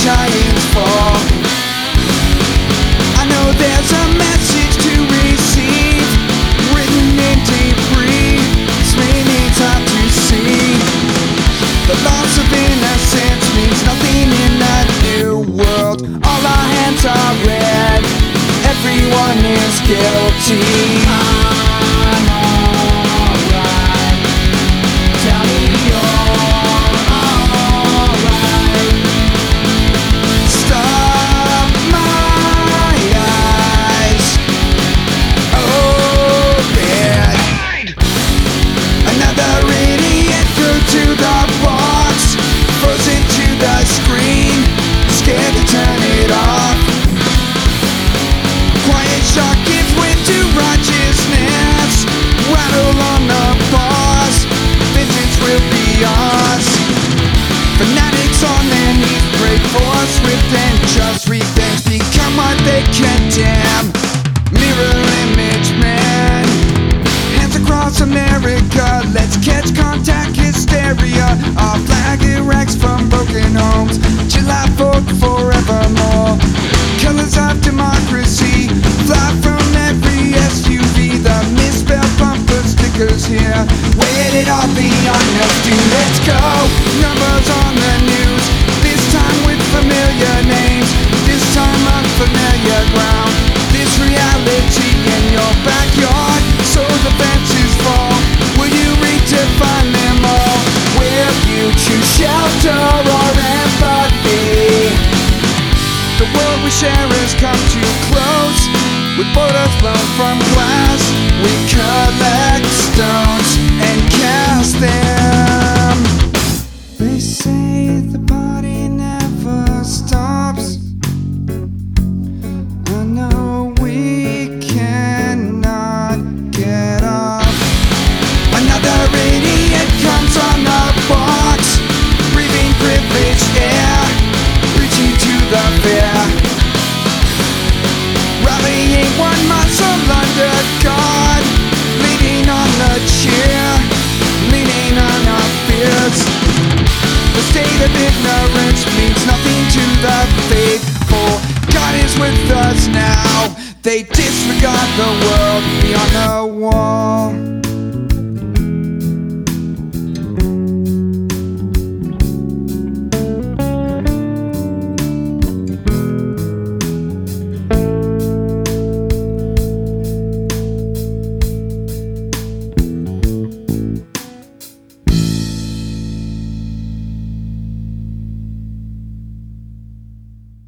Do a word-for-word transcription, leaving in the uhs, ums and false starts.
giants fall. I know there's a message to receive, written in debris. This may need time to see. The loss of innocence means nothing in that new world. All our hands are red, everyone is guilty. I'm alright, tell me you're alright. Stop my eyes open. Another idiot glued to the box, frozen to the screen, scared to turn it off. Quiet shock gives way to righteousness, rattle on the bars, vengeance will be ours. Fanatics on their knees pray for swift and just revenge, become what they condemn. Mirror image man, hands across America, let's catch contact hysteria. Our flag erects from broken homes, July fourth forevermore. Colors of democracy fly from every S U V. The misspelled bumper stickers here, weighing it all beyond us. Dude, let's go. Numbers on the news, this time with familiar names, this time unfamiliar ground. This reality in your backyard, so the fences fall. Will you redefine them all? Will you choose shelter or empathy? The world we share has come too close, with borders blown from glass. We collect stones and cast them. They say the party never stops. I know we cannot get off. Another idiot comes on the box, breathing privileged air, reaching to the fair. Rallying one muscle under God, leaning on the chair, leaning on our fears. The state of ignorance means nothing to the faithful. God is with us now, they disregard the world beyond the wall.